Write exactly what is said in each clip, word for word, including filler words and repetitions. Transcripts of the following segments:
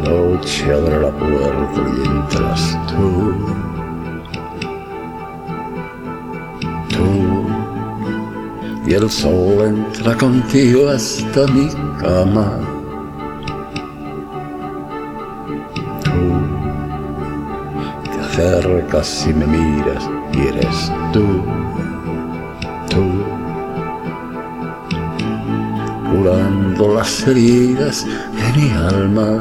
noche abre la puerta y entras tú, tú, y el sol entra contigo hasta mi cama. Tú te acercas y me miras y eres tú, tú, curando las heridas de mi alma,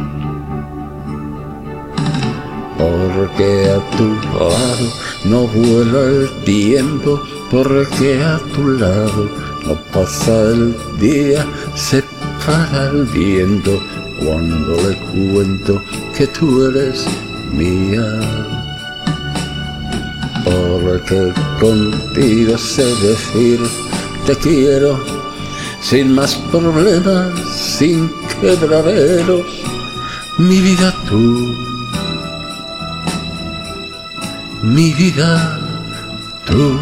porque a tu lado no vuela el tiempo, porque a tu lado no pasa el día, se para el viento cuando le cuento que tú eres mía, porque contigo sé decir te quiero sin más problemas, sin quebraderos, mi vida tú, mi vida tú.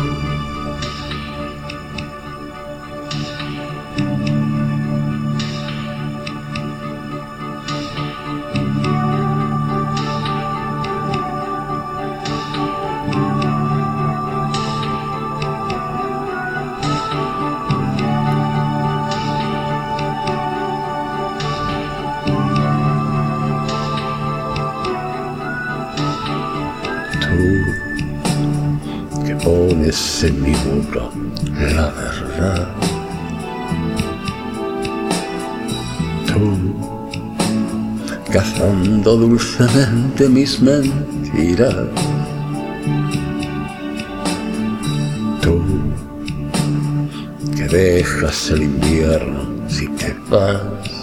Tú que pones en mi boca la verdad, tú cazando dulcemente mis mentiras, tú que dejas el invierno si te vas,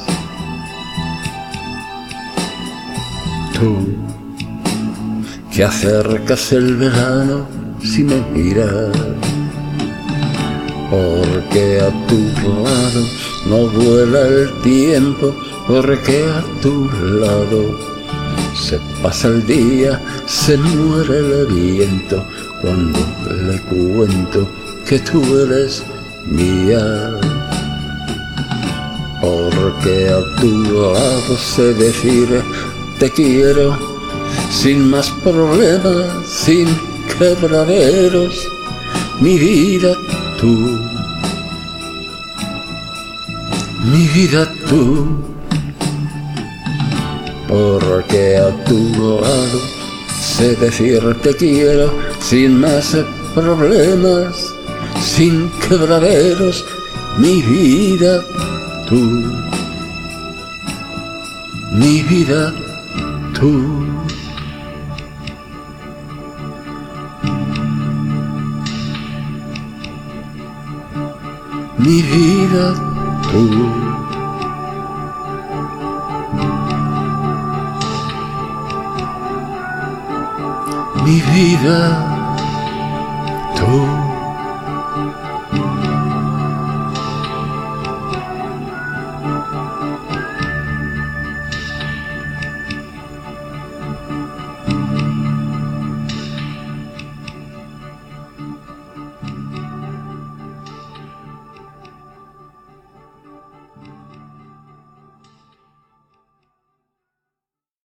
tú que acercas el verano si me miras, porque a tu lado no vuela el tiempo, porque a tu lado se pasa el día, se muere el viento cuando le cuento que tú eres mía, porque a tu lado sé decir te quiero sin más problemas, sin quebraderos, mi vida tú, mi vida tú, porque a tu lado sé decir te quiero sin más problemas, sin quebraderos, mi vida tú, mi vida tú. Mi vida tú, mi vida tú.